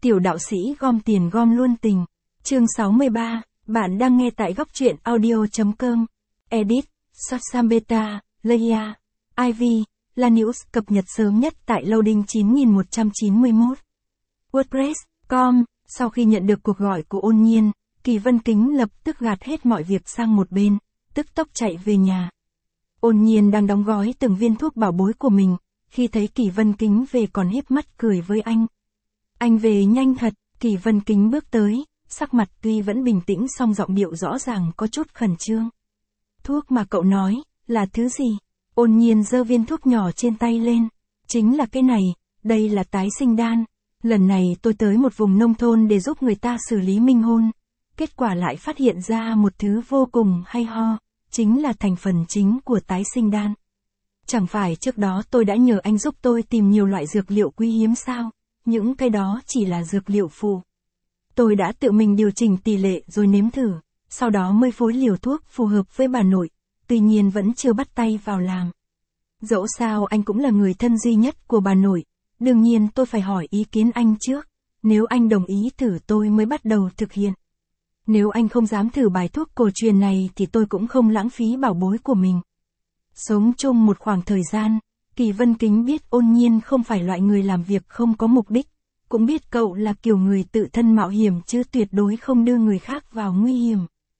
Tiểu đạo sĩ gom tiền gom luôn tình. Chương 63, bạn đang nghe tại góc truyện audio.com. Edit, Sasambeta, Leia, Ivy, Lanius cập nhật sớm nhất tại loading 9191. WordPress.com. Sau khi nhận được cuộc gọi của Ôn Nhiên, Kỳ Vân Kính lập tức gạt hết mọi việc sang một bên, tức tốc chạy về nhà. Ôn Nhiên đang đóng gói từng viên thuốc bảo bối của mình, khi thấy Kỳ Vân Kính về còn híp mắt cười với anh. Anh về nhanh thật. Kỳ Vân Kính bước tới, sắc mặt tuy vẫn bình tĩnh song giọng điệu rõ ràng có chút khẩn trương. Thuốc mà cậu nói, là thứ gì? Ôn Nhiên giơ viên thuốc nhỏ trên tay lên. Chính là cái này, đây là tái sinh đan. Lần này tôi tới một vùng nông thôn để giúp người ta xử lý minh hôn. Kết quả lại phát hiện ra một thứ vô cùng hay ho, chính là thành phần chính của tái sinh đan. Chẳng phải trước đó tôi đã nhờ anh giúp tôi tìm nhiều loại dược liệu quý hiếm sao? Những cái đó chỉ là dược liệu phụ. Tôi đã tự mình điều chỉnh tỷ lệ rồi nếm thử, sau đó mới phối liều thuốc phù hợp với bà nội, tuy nhiên vẫn chưa bắt tay vào làm. Dẫu sao anh cũng là người thân duy nhất của bà nội, đương nhiên tôi phải hỏi ý kiến anh trước, nếu anh đồng ý thử tôi mới bắt đầu thực hiện. Nếu anh không dám thử bài thuốc cổ truyền này thì tôi cũng không lãng phí bảo bối của mình. Sống chung một khoảng thời gian, Kỳ Vân Kính biết Ôn Nhiên không phải loại người làm việc không có mục đích, cũng biết cậu là kiểu người tự thân mạo hiểm chứ tuyệt đối không đưa người khác vào nguy hiểm.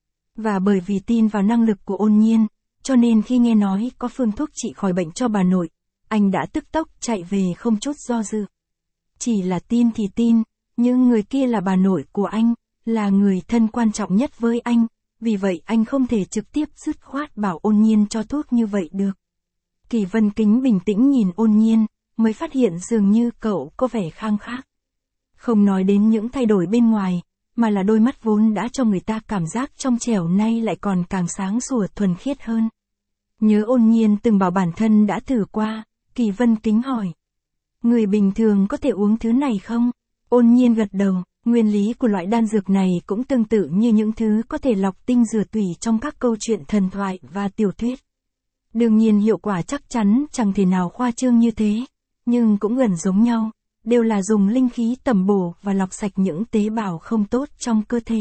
Và bởi vì tin vào năng lực của Ôn Nhiên, cho nên khi nghe nói có phương thuốc trị khỏi bệnh cho bà nội, anh đã tức tốc chạy về không chút do dự. Chỉ là tin thì tin, nhưng người kia là bà nội của anh, là người thân quan trọng nhất với anh, vì vậy anh không thể trực tiếp dứt khoát bảo Ôn Nhiên cho thuốc như vậy được. Kỳ Vân Kính bình tĩnh nhìn Ôn Nhiên, mới phát hiện dường như cậu có vẻ khang khác. Không nói đến những thay đổi bên ngoài, mà là đôi mắt vốn đã cho người ta cảm giác trong trẻo nay lại còn càng sáng sủa thuần khiết hơn. Nhớ Ôn Nhiên từng bảo bản thân đã thử qua, Kỳ Vân Kính hỏi. Người bình thường có thể uống thứ này không? Ôn Nhiên gật đầu, nguyên lý của loại đan dược này cũng tương tự như những thứ có thể lọc tinh rửa tủy trong các câu chuyện thần thoại và tiểu thuyết. Đương nhiên hiệu quả chắc chắn chẳng thể nào khoa trương như thế, nhưng cũng gần giống nhau, đều là dùng linh khí tẩm bổ và lọc sạch những tế bào không tốt trong cơ thể.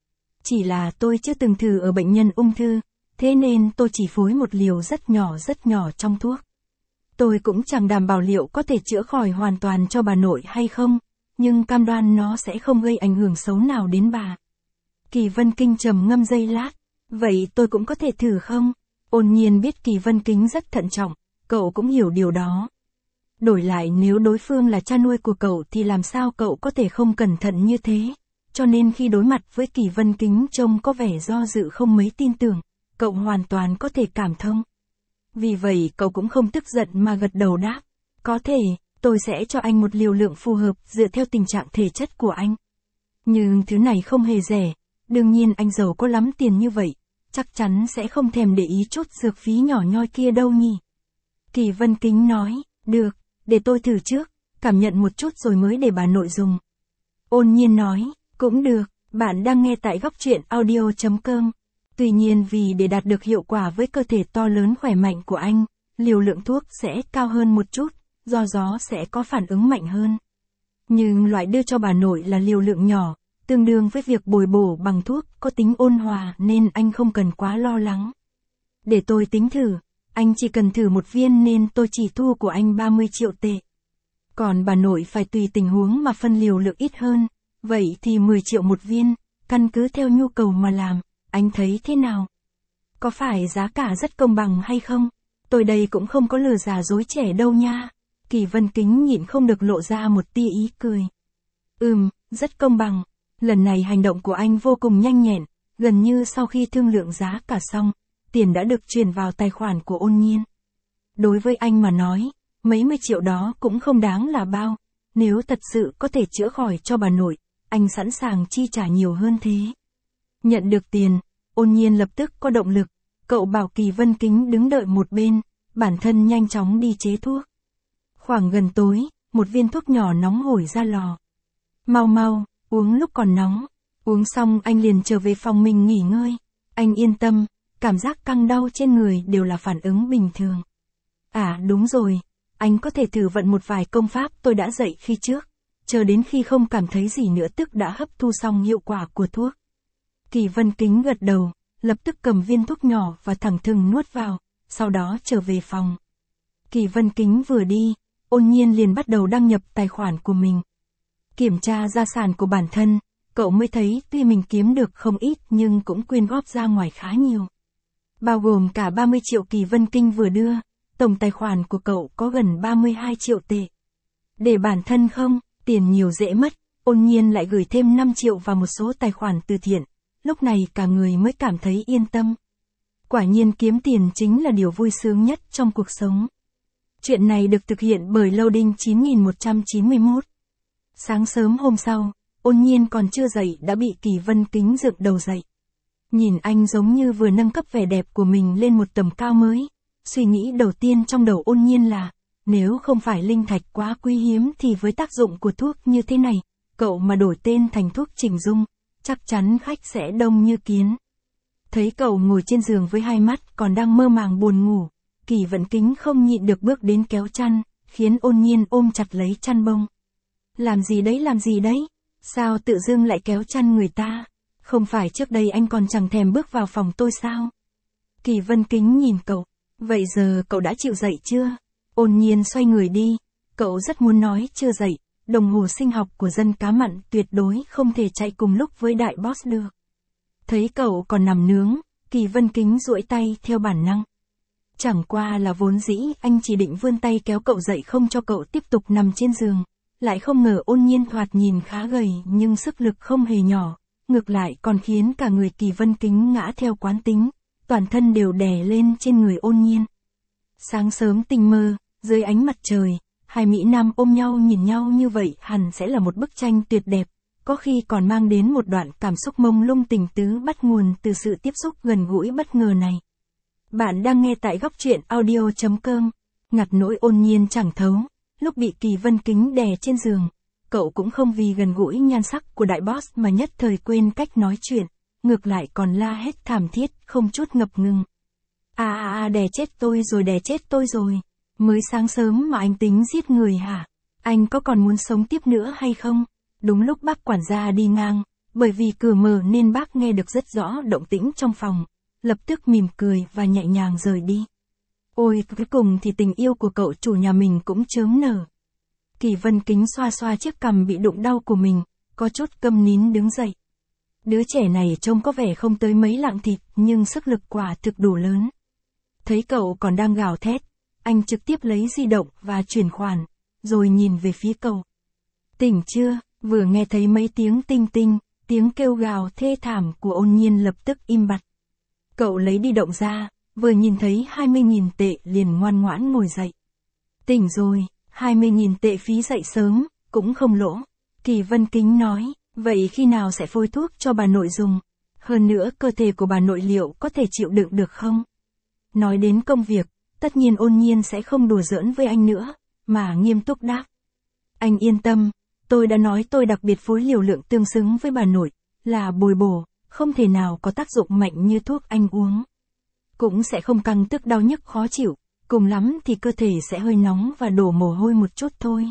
Chỉ là tôi chưa từng thử ở bệnh nhân ung thư, thế nên tôi chỉ phối một liều rất nhỏ trong thuốc. Tôi cũng chẳng đảm bảo liệu có thể chữa khỏi hoàn toàn cho bà nội hay không, nhưng cam đoan nó sẽ không gây ảnh hưởng xấu nào đến bà. Kỳ Vân Kính trầm ngâm giây lát, vậy tôi cũng có thể thử không? Ôn Nhiên biết Kỳ Vân Kính rất thận trọng, cậu cũng hiểu điều đó. Đổi lại nếu đối phương là cha nuôi của cậu thì làm sao cậu có thể không cẩn thận như thế, cho nên khi đối mặt với Kỳ Vân Kính trông có vẻ do dự không mấy tin tưởng, cậu hoàn toàn có thể cảm thông. Vì vậy cậu cũng không tức giận mà gật đầu đáp, có thể, tôi sẽ cho anh một liều lượng phù hợp dựa theo tình trạng thể chất của anh. Nhưng thứ này không hề rẻ, đương nhiên anh giàu có lắm tiền như vậy, chắc chắn sẽ không thèm để ý chút dược phí nhỏ nhoi kia đâu nhỉ. Kỳ Vân Kính nói, được, để tôi thử trước, cảm nhận một chút rồi mới để bà nội dùng. Ôn Nhiên nói, cũng được, bạn đang nghe tại góc truyện audio.com. Tuy nhiên vì để đạt được hiệu quả với cơ thể to lớn khỏe mạnh của anh, liều lượng thuốc sẽ cao hơn một chút, do đó sẽ có phản ứng mạnh hơn. Nhưng loại đưa cho bà nội là liều lượng nhỏ, tương đương với việc bồi bổ bằng thuốc có tính ôn hòa nên anh không cần quá lo lắng. Để tôi tính thử, anh chỉ cần thử một viên nên tôi chỉ thu của anh 30 triệu tệ. Còn bà nội phải tùy tình huống mà phân liều lượng ít hơn, vậy thì 10 triệu một viên, căn cứ theo nhu cầu mà làm, anh thấy thế nào? Có phải giá cả rất công bằng hay không? Tôi đây cũng không có lừa già dối trẻ đâu nha. Kỳ Vân Kính nhịn không được lộ ra một tia ý cười. Rất công bằng. Lần này hành động của anh vô cùng nhanh nhẹn, gần như sau khi thương lượng giá cả xong, tiền đã được chuyển vào tài khoản của Ôn Nhiên. Đối với anh mà nói, mấy mươi triệu đó cũng không đáng là bao, nếu thật sự có thể chữa khỏi cho bà nội, anh sẵn sàng chi trả nhiều hơn thế. Nhận được tiền, Ôn Nhiên lập tức có động lực, cậu bảo Kỳ Vân Kính đứng đợi một bên, bản thân nhanh chóng đi chế thuốc. Khoảng gần tối, một viên thuốc nhỏ nóng hổi ra lò. Mau, uống lúc còn nóng. Uống xong anh liền trở về phòng mình nghỉ ngơi. Anh yên tâm, cảm giác căng đau trên người đều là phản ứng bình thường. À đúng rồi, anh có thể thử vận một vài công pháp tôi đã dạy khi trước. chờ đến khi không cảm thấy gì nữa tức đã hấp thu xong hiệu quả của thuốc. Kỳ Vân Kính gật đầu, lập tức cầm viên thuốc nhỏ và thẳng thừng nuốt vào, sau đó trở về phòng. Kỳ Vân Kính vừa đi, Ôn Nhiên liền bắt đầu đăng nhập tài khoản của mình. Kiểm tra gia sản của bản thân, cậu mới thấy tuy mình kiếm được không ít nhưng cũng quyên góp ra ngoài khá nhiều. Bao gồm cả 30 triệu Kỳ Vân Kinh vừa đưa, tổng tài khoản của cậu có gần 32 triệu tệ. Để bản thân không, tiền nhiều dễ mất, Ôn Nhiên lại gửi thêm 5 triệu vào một số tài khoản từ thiện, lúc này cả người mới cảm thấy yên tâm. Quả nhiên kiếm tiền chính là điều vui sướng nhất trong cuộc sống. Chuyện này được thực hiện bởi Loading 9191. Sáng sớm hôm sau, Ôn Nhiên còn chưa dậy đã bị Kỳ Vân Kính dựng đầu dậy. Nhìn anh giống như vừa nâng cấp vẻ đẹp của mình lên một tầm cao mới. Suy nghĩ đầu tiên trong đầu Ôn Nhiên là, nếu không phải linh thạch quá quý hiếm thì với tác dụng của thuốc như thế này, cậu mà đổi tên thành thuốc chỉnh dung, chắc chắn khách sẽ đông như kiến. Thấy cậu ngồi trên giường với hai mắt còn đang mơ màng buồn ngủ, Kỳ Vân Kính không nhịn được bước đến kéo chăn, khiến Ôn Nhiên ôm chặt lấy chăn bông. Làm gì đấy? Sao tự dưng lại kéo chăn người ta? Không phải trước đây anh còn chẳng thèm bước vào phòng tôi sao? Kỳ Vân Kính nhìn cậu, vậy giờ cậu đã chịu dậy chưa? Ôn Nhiên xoay người đi, cậu rất muốn nói chưa dậy, đồng hồ sinh học của dân cá mặn tuyệt đối không thể chạy cùng lúc với đại boss được. Thấy cậu còn nằm nướng, Kỳ Vân Kính duỗi tay theo bản năng. Chẳng qua là vốn dĩ anh chỉ định vươn tay kéo cậu dậy không cho cậu tiếp tục nằm trên giường, lại không ngờ Ôn Nhiên thoạt nhìn khá gầy nhưng sức lực không hề nhỏ, ngược lại còn khiến cả người Kỳ Vân Kính ngã theo quán tính, toàn thân đều đè lên trên người Ôn Nhiên. Sáng sớm tinh mơ, dưới ánh mặt trời, hai mỹ nam ôm nhau nhìn nhau như vậy hẳn sẽ là một bức tranh tuyệt đẹp, có khi còn mang đến một đoạn cảm xúc mông lung tình tứ bắt nguồn từ sự tiếp xúc gần gũi bất ngờ này. Bạn đang nghe tại góc truyện audio.com, ngặt nỗi Ôn Nhiên chẳng thấu, lúc bị Kỳ Vân Kính đè trên giường, cậu cũng không vì gần gũi nhan sắc của đại boss mà nhất thời quên cách nói chuyện, ngược lại còn la hét thảm thiết không chút ngập ngừng. Đè chết tôi rồi, mới sáng sớm mà anh tính giết người hả? Anh có còn muốn sống tiếp nữa hay không? Đúng lúc bác quản gia đi ngang, bởi vì cửa mở nên bác nghe được rất rõ động tĩnh trong phòng, lập tức mỉm cười và nhẹ nhàng rời đi. Ôi, cuối cùng thì tình yêu của cậu chủ nhà mình cũng chớm nở. Kỳ Vân Kính xoa xoa chiếc cằm bị đụng đau của mình, có chút câm nín đứng dậy. Đứa trẻ này trông có vẻ không tới mấy lạng thịt, nhưng sức lực quả thực đủ lớn. Thấy cậu còn đang gào thét, anh trực tiếp lấy di động và chuyển khoản, rồi nhìn về phía cậu. Tỉnh chưa? Vừa nghe thấy mấy tiếng tinh tinh, tiếng kêu gào thê thảm của Ôn Nhiên lập tức im bặt. Cậu lấy di động ra, vừa nhìn thấy 20.000 tệ liền ngoan ngoãn ngồi dậy. Tỉnh rồi, 20.000 tệ phí dậy sớm, cũng không lỗ. Kỳ Vân Kính nói, vậy khi nào sẽ phôi thuốc cho bà nội dùng? Hơn nữa cơ thể của bà nội liệu có thể chịu đựng được không? Nói đến công việc, tất nhiên Ôn Nhiên sẽ không đùa giỡn với anh nữa, mà nghiêm túc đáp. Anh yên tâm, tôi đã nói tôi đặc biệt phối liều lượng tương xứng với bà nội, là bồi bổ, không thể nào có tác dụng mạnh như thuốc anh uống. Cũng sẽ không căng tức đau nhức khó chịu, cùng lắm thì cơ thể sẽ hơi nóng và đổ mồ hôi một chút thôi.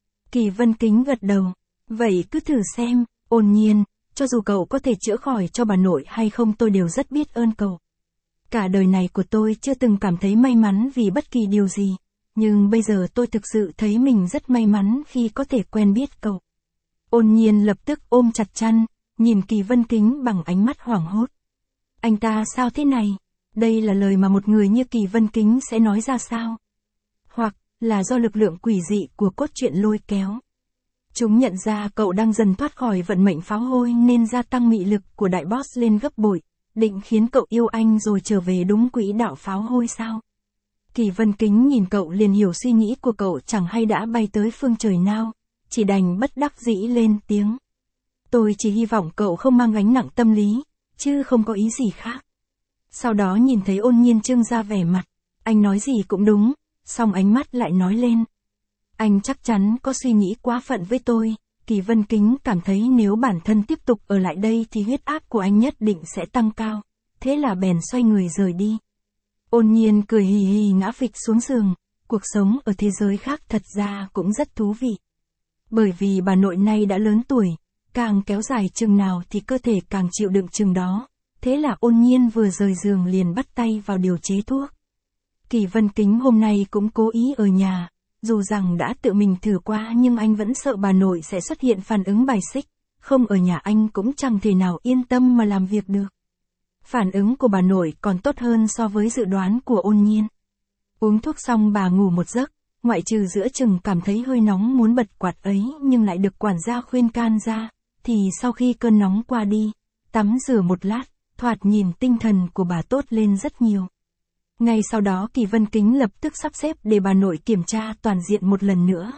Kỳ Vân Kính gật đầu, vậy cứ thử xem, Ôn Nhiên, cho dù cậu có thể chữa khỏi cho bà nội hay không tôi đều rất biết ơn cậu. Cả đời này của tôi chưa từng cảm thấy may mắn vì bất kỳ điều gì, nhưng bây giờ tôi thực sự thấy mình rất may mắn khi có thể quen biết cậu. Ôn Nhiên lập tức ôm chặt chăn, nhìn Kỳ Vân Kính bằng ánh mắt hoảng hốt. Anh ta sao thế này? Đây là lời mà một người như Kỳ Vân Kính sẽ nói ra sao? Hoặc là do lực lượng quỷ dị của cốt truyện lôi kéo. Chúng nhận ra cậu đang dần thoát khỏi vận mệnh pháo hôi nên gia tăng mị lực của đại boss lên gấp bội, định khiến cậu yêu anh rồi trở về đúng quỹ đạo pháo hôi sao? Kỳ Vân Kính nhìn cậu liền hiểu suy nghĩ của cậu chẳng hay đã bay tới phương trời nào, chỉ đành bất đắc dĩ lên tiếng. Tôi chỉ hy vọng cậu không mang gánh nặng tâm lý, chứ không có ý gì khác. Sau đó nhìn thấy Ôn Nhiên trưng ra vẻ mặt, anh nói gì cũng đúng, song ánh mắt lại nói lên. Anh chắc chắn có suy nghĩ quá phận với tôi. Kỳ Vân Kính cảm thấy nếu bản thân tiếp tục ở lại đây thì huyết áp của anh nhất định sẽ tăng cao, thế là bèn xoay người rời đi. Ôn Nhiên cười hì hì ngã phịch xuống giường, cuộc sống ở thế giới khác thật ra cũng rất thú vị. Bởi vì bà nội nay đã lớn tuổi, càng kéo dài chừng nào thì cơ thể càng chịu đựng chừng đó. Thế là Ôn Nhiên vừa rời giường liền bắt tay vào điều chế thuốc. Kỳ Vân Kính hôm nay cũng cố ý ở nhà, dù rằng đã tự mình thử qua nhưng anh vẫn sợ bà nội sẽ xuất hiện phản ứng bài xích, không ở nhà anh cũng chẳng thể nào yên tâm mà làm việc được. Phản ứng của bà nội còn tốt hơn so với dự đoán của Ôn Nhiên. Uống thuốc xong bà ngủ một giấc, ngoại trừ giữa chừng cảm thấy hơi nóng muốn bật quạt ấy nhưng lại được quản gia khuyên can ra, thì sau khi cơn nóng qua đi, tắm rửa một lát, thoạt nhìn tinh thần của bà tốt lên rất nhiều. Ngay sau đó Kỳ Vân Kính lập tức sắp xếp để bà nội kiểm tra toàn diện một lần nữa.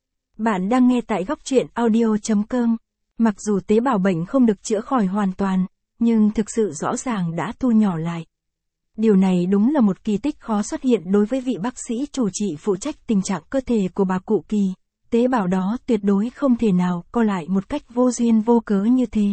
Bạn đang nghe tại góc truyện audio.com. Mặc dù tế bào bệnh không được chữa khỏi hoàn toàn, nhưng thực sự rõ ràng đã thu nhỏ lại. Điều này đúng là một kỳ tích khó xuất hiện đối với vị bác sĩ chủ trị phụ trách tình trạng cơ thể của bà cụ Kỳ. Tế bào đó tuyệt đối không thể nào co lại một cách vô duyên vô cớ như thế.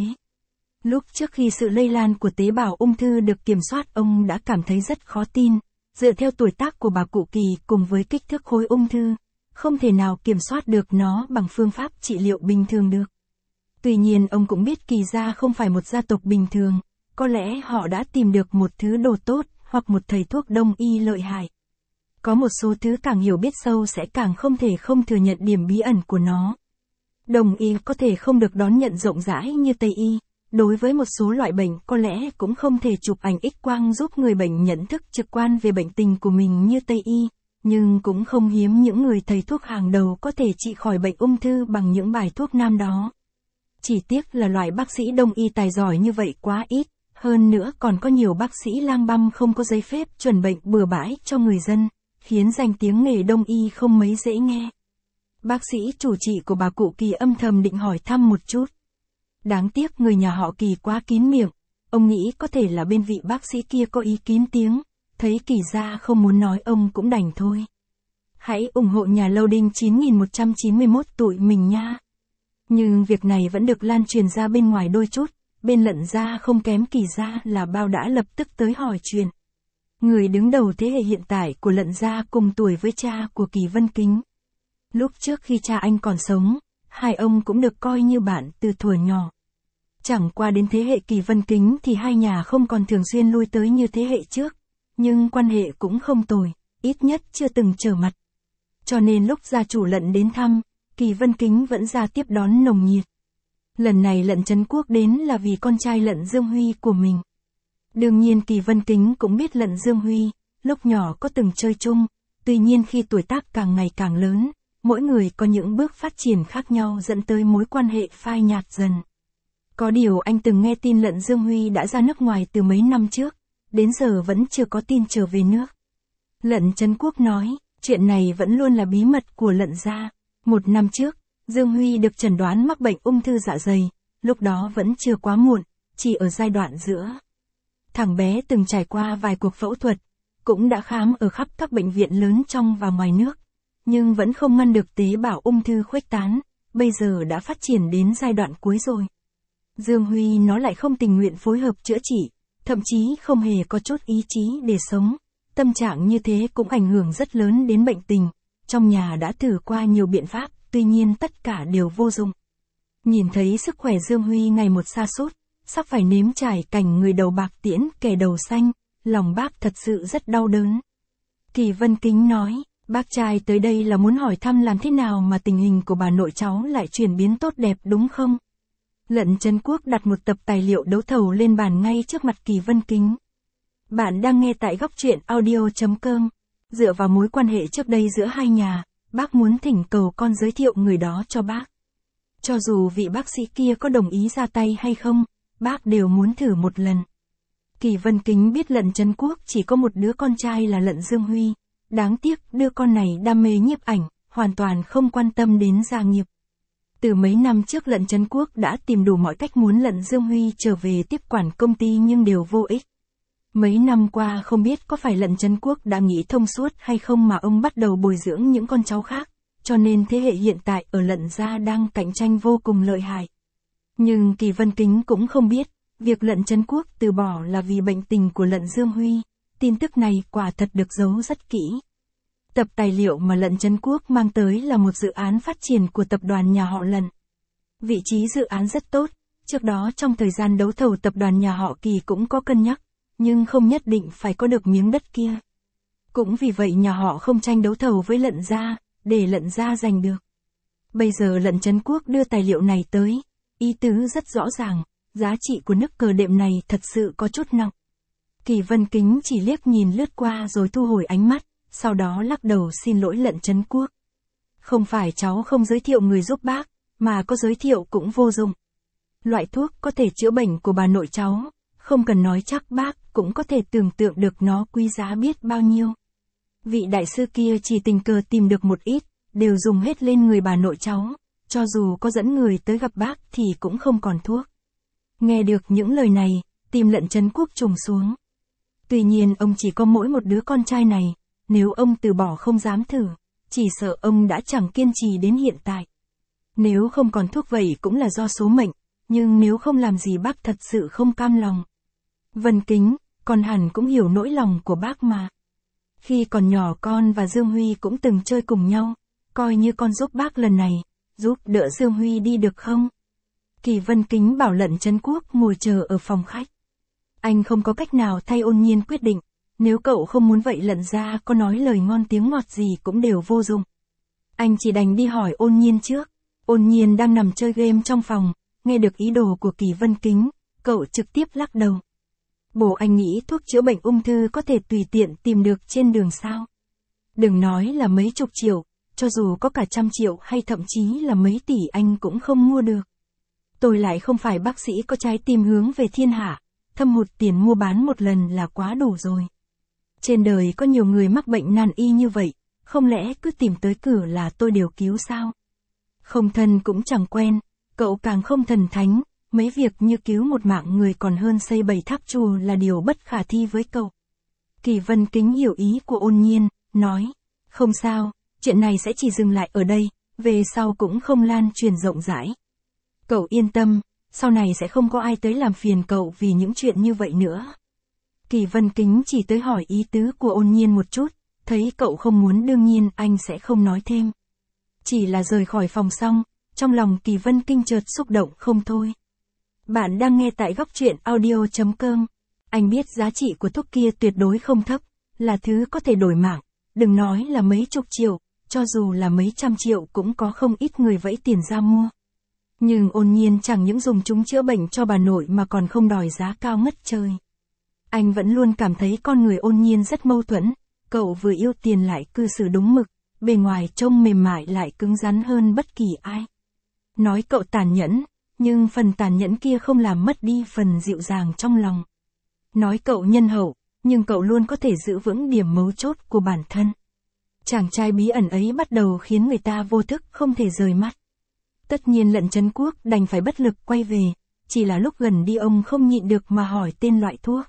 Lúc trước khi sự lây lan của tế bào ung thư được kiểm soát, ông đã cảm thấy rất khó tin. Dựa theo tuổi tác của bà cụ Kỳ cùng với kích thước khối ung thư, không thể nào kiểm soát được nó bằng phương pháp trị liệu bình thường được. Tuy nhiên ông cũng biết Kỳ gia không phải một gia tộc bình thường, có lẽ họ đã tìm được một thứ đồ tốt, hoặc một thầy thuốc đông y lợi hại. Có một số thứ càng hiểu biết sâu sẽ càng không thể không thừa nhận điểm bí ẩn của nó. Đông y có thể không được đón nhận rộng rãi như Tây y, đối với một số loại bệnh có lẽ cũng không thể chụp ảnh X-quang giúp người bệnh nhận thức trực quan về bệnh tình của mình như Tây y, nhưng cũng không hiếm những người thầy thuốc hàng đầu có thể trị khỏi bệnh ung thư bằng những bài thuốc nam đó. Chỉ tiếc là loại bác sĩ đông y tài giỏi như vậy quá ít, hơn nữa còn có nhiều bác sĩ lang băm không có giấy phép chuẩn bệnh bừa bãi cho người dân, khiến danh tiếng nghề đông y không mấy dễ nghe. Bác sĩ chủ trị của bà cụ Kỳ âm thầm định hỏi thăm một chút. Đáng tiếc người nhà họ Kỳ quá kín miệng, ông nghĩ có thể là bên vị bác sĩ kia có ý kín tiếng, thấy Kỳ gia không muốn nói ông cũng đành thôi. Hãy ủng hộ nhà Loading 9191 tụi mình nha. Nhưng việc này vẫn được lan truyền ra bên ngoài đôi chút, bên Lận gia không kém Kỳ gia là bao đã lập tức tới hỏi chuyện. Người đứng đầu thế hệ hiện tại của Lận gia cùng tuổi với cha của Kỳ Vân Kính. Lúc trước khi cha anh còn sống, hai ông cũng được coi như bạn từ thuở nhỏ. Chẳng qua đến thế hệ Kỳ Vân Kính thì hai nhà không còn thường xuyên lui tới như thế hệ trước, nhưng quan hệ cũng không tồi, ít nhất chưa từng trở mặt. Cho nên lúc gia chủ Lận đến thăm, Kỳ Vân Kính vẫn ra tiếp đón nồng nhiệt. Lần này Lận Trấn Quốc đến là vì con trai Lận Dương Huy của mình. Đương nhiên Kỳ Vân Kính cũng biết Lận Dương Huy, lúc nhỏ có từng chơi chung, tuy nhiên khi tuổi tác càng ngày càng lớn, mỗi người có những bước phát triển khác nhau dẫn tới mối quan hệ phai nhạt dần. Có điều anh từng nghe tin Lận Dương Huy đã ra nước ngoài từ mấy năm trước, đến giờ vẫn chưa có tin trở về nước. Lận Trấn Quốc nói, chuyện này vẫn luôn là bí mật của Lận gia. 1 năm trước, Dương Huy được chẩn đoán mắc bệnh ung thư dạ dày, lúc đó vẫn chưa quá muộn, chỉ ở giai đoạn giữa. Thằng bé từng trải qua vài cuộc phẫu thuật, cũng đã khám ở khắp các bệnh viện lớn trong và ngoài nước, nhưng vẫn không ngăn được tế bào ung thư khuếch tán, bây giờ đã phát triển đến giai đoạn cuối rồi. Dương Huy nó lại không tình nguyện phối hợp chữa trị, thậm chí không hề có chút ý chí để sống. Tâm trạng như thế cũng ảnh hưởng rất lớn đến bệnh tình, trong nhà đã thử qua nhiều biện pháp, tuy nhiên tất cả đều vô dụng. Nhìn thấy sức khỏe Dương Huy ngày một sa sút, sắp phải nếm trải cảnh người đầu bạc tiễn kẻ đầu xanh, lòng bác thật sự rất đau đớn. Kỳ Vân Kính nói, bác trai tới đây là muốn hỏi thăm làm thế nào mà tình hình của bà nội cháu lại chuyển biến tốt đẹp đúng không? Lận Trấn Quốc đặt một tập tài liệu đấu thầu lên bàn ngay trước mặt Kỳ Vân Kính. Bạn đang nghe tại góc truyện audio.com. Dựa vào mối quan hệ trước đây giữa hai nhà, bác muốn thỉnh cầu con giới thiệu người đó cho bác. Cho dù vị bác sĩ kia có đồng ý ra tay hay không, bác đều muốn thử một lần. Kỳ Vân Kính biết Lận Trấn Quốc chỉ có một đứa con trai là Lận Dương Huy. Đáng tiếc đứa con này đam mê nhiếp ảnh, hoàn toàn không quan tâm đến gia nghiệp. Từ mấy năm trước Lận Trấn Quốc đã tìm đủ mọi cách muốn Lận Dương Huy trở về tiếp quản công ty nhưng đều vô ích. Mấy năm qua không biết có phải Lận Trấn Quốc đã nghĩ thông suốt hay không mà ông bắt đầu bồi dưỡng những con cháu khác, cho nên thế hệ hiện tại ở Lận gia đang cạnh tranh vô cùng lợi hại. Nhưng Kỳ Vân Kính cũng không biết, việc Lận Trấn Quốc từ bỏ là vì bệnh tình của Lận Dương Huy, tin tức này quả thật được giấu rất kỹ. Tập tài liệu mà Lận Chấn Quốc mang tới là một dự án phát triển của tập đoàn nhà họ Lận. Vị trí dự án rất tốt, trước đó trong thời gian đấu thầu tập đoàn nhà họ Kỳ cũng có cân nhắc, nhưng không nhất định phải có được miếng đất kia. Cũng vì vậy nhà họ không tranh đấu thầu với Lận gia, để Lận gia giành được. Bây giờ Lận Chấn Quốc đưa tài liệu này tới, ý tứ rất rõ ràng, giá trị của nước cờ đệm này thật sự có chút nặng. Kỳ Vân Kính chỉ liếc nhìn lướt qua rồi thu hồi ánh mắt, sau đó lắc đầu xin lỗi Lận Chấn Quốc. Không phải cháu không giới thiệu người giúp bác, mà có giới thiệu cũng vô dụng. Loại thuốc có thể chữa bệnh của bà nội cháu, không cần nói chắc bác cũng có thể tưởng tượng được nó quý giá biết bao nhiêu. Vị đại sư kia chỉ tình cờ tìm được một ít, đều dùng hết lên người bà nội cháu, cho dù có dẫn người tới gặp bác thì cũng không còn thuốc. Nghe được những lời này, tim Lận Chấn Quốc trùng xuống. Tuy nhiên ông chỉ có mỗi một đứa con trai này, nếu ông từ bỏ không dám thử, chỉ sợ ông đã chẳng kiên trì đến hiện tại. Nếu không còn thuốc vậy cũng là do số mệnh, nhưng nếu không làm gì bác thật sự không cam lòng. Vân Kính, con hẳn cũng hiểu nỗi lòng của bác mà. Khi còn nhỏ con và Dương Huy cũng từng chơi cùng nhau, coi như con giúp bác lần này, giúp đỡ Dương Huy đi được không? Kỳ Vân Kính bảo Lận Chấn Quốc ngồi chờ ở phòng khách. Anh không có cách nào thay Ôn Nhiên quyết định, nếu cậu không muốn vậy Lận gia có nói lời ngon tiếng ngọt gì cũng đều vô dụng. Anh chỉ đành đi hỏi Ôn Nhiên trước. Ôn Nhiên đang nằm chơi game trong phòng, nghe được ý đồ của Kỳ Vân Kính, cậu trực tiếp lắc đầu. Bố anh nghĩ thuốc chữa bệnh ung thư có thể tùy tiện tìm được trên đường sao? Đừng nói là mấy chục triệu, cho dù có cả 100 triệu hay thậm chí là mấy tỷ anh cũng không mua được. Tôi lại không phải bác sĩ có trái tim hướng về thiên hạ, thâm hụt tiền mua bán một lần là quá đủ rồi. Trên đời có nhiều người mắc bệnh nan y như vậy, không lẽ cứ tìm tới cửa là tôi đều cứu sao? Không thân cũng chẳng quen, cậu càng không thần thánh, mấy việc như cứu một mạng người còn hơn xây 7 tháp chùa là điều bất khả thi với cậu. Kỳ Vân Kính hiểu ý của Ôn Nhiên, nói, không sao, chuyện này sẽ chỉ dừng lại ở đây, về sau cũng không lan truyền rộng rãi. Cậu yên tâm, sau này sẽ không có ai tới làm phiền cậu vì những chuyện như vậy nữa. Kỳ Vân Kính chỉ tới hỏi ý tứ của Ôn Nhiên một chút, thấy cậu không muốn đương nhiên anh sẽ không nói thêm. Chỉ là rời khỏi phòng xong, trong lòng Kỳ Vân Kinh chợt xúc động không thôi. Bạn đang nghe tại góc truyện audio.com. Anh biết giá trị của thuốc kia tuyệt đối không thấp, là thứ có thể đổi mạng, đừng nói là mấy chục triệu, cho dù là mấy trăm triệu cũng có không ít người vẫy tiền ra mua. Nhưng Ôn Nhiên chẳng những dùng chúng chữa bệnh cho bà nội mà còn không đòi giá cao ngất trời. Anh vẫn luôn cảm thấy con người Ôn Nhiên rất mâu thuẫn, cậu vừa yêu tiền lại cư xử đúng mực, bề ngoài trông mềm mại lại cứng rắn hơn bất kỳ ai. Nói cậu tàn nhẫn, nhưng phần tàn nhẫn kia không làm mất đi phần dịu dàng trong lòng. Nói cậu nhân hậu, nhưng cậu luôn có thể giữ vững điểm mấu chốt của bản thân. Chàng trai bí ẩn ấy bắt đầu khiến người ta vô thức không thể rời mắt. Tất nhiên Lận Chấn Quốc đành phải bất lực quay về, chỉ là lúc gần đi ông không nhịn được mà hỏi tên loại thuốc.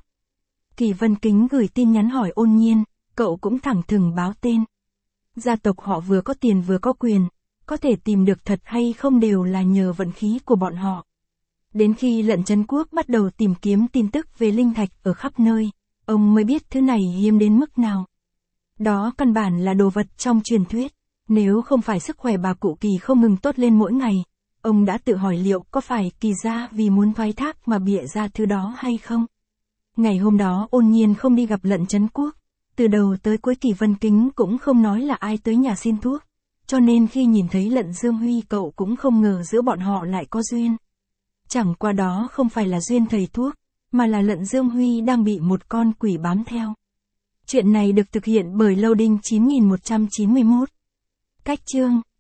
Kỳ Vân Kính gửi tin nhắn hỏi Ôn Nhiên, cậu cũng thẳng thừng báo tên. Gia tộc họ vừa có tiền vừa có quyền, có thể tìm được thật hay không đều là nhờ vận khí của bọn họ. Đến khi Lận Chấn Quốc bắt đầu tìm kiếm tin tức về linh thạch ở khắp nơi, ông mới biết thứ này hiếm đến mức nào. Đó căn bản là đồ vật trong truyền thuyết, nếu không phải sức khỏe bà cụ Kỳ không ngừng tốt lên mỗi ngày, ông đã tự hỏi liệu có phải Kỳ gia vì muốn thoái thác mà bịa ra thứ đó hay không. Ngày hôm đó Ôn Nhiên không đi gặp Lận Chấn Quốc, từ đầu tới cuối Kỳ Vân Kính cũng không nói là ai tới nhà xin thuốc, cho nên khi nhìn thấy Lận Dương Huy cậu cũng không ngờ giữa bọn họ lại có duyên. Chẳng qua đó không phải là duyên thầy thuốc, mà là Lận Dương Huy đang bị một con quỷ bám theo. Chuyện này được thực hiện bởi Loading 9191. Cách chương